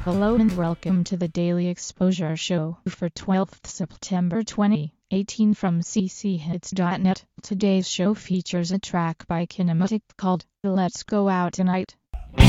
Hello and welcome to the Daily Exposure Show for 12th September 2018 from cchits.net. Today's show features a track by Kinematic called Let's Go Out Tonight.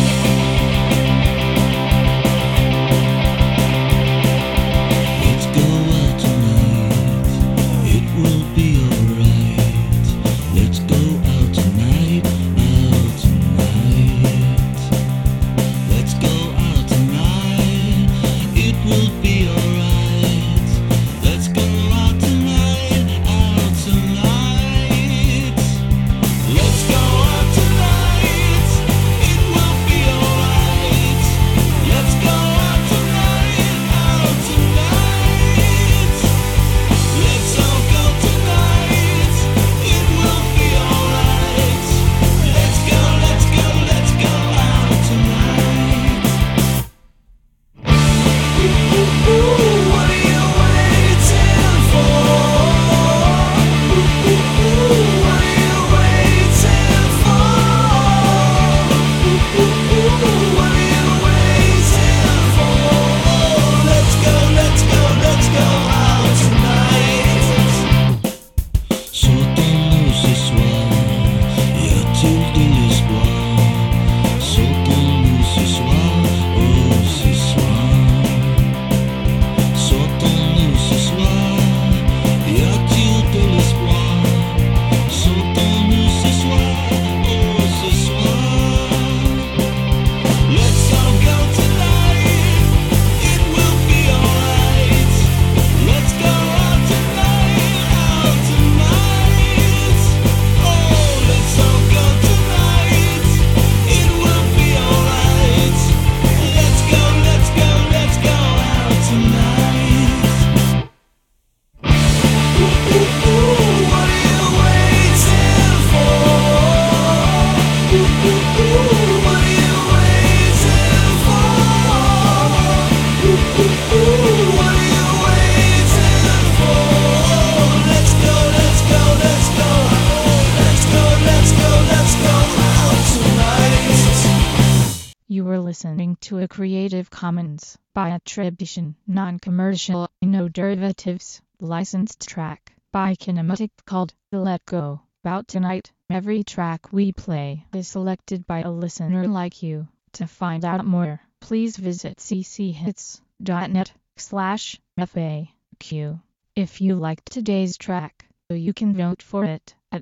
You were listening to a Creative Commons by attribution, non-commercial, no derivatives, licensed track by Kinematic called Let Go Out Tonight. Every track we play is selected by a listener like you. To find out more, please visit cchits.net/FAQ. If you liked today's track, you can vote for it at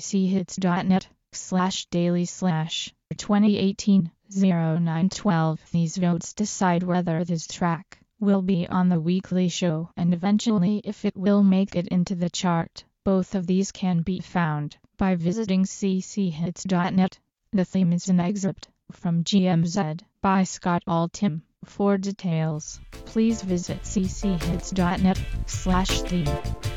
cchits.net/daily/2018. 0912. These votes decide whether this track will be on the weekly show and eventually if it will make it into the chart. Both of these can be found by visiting cchits.net. The theme is an excerpt from GMZ by Scott Altham. For details, please visit cchits.net/theme.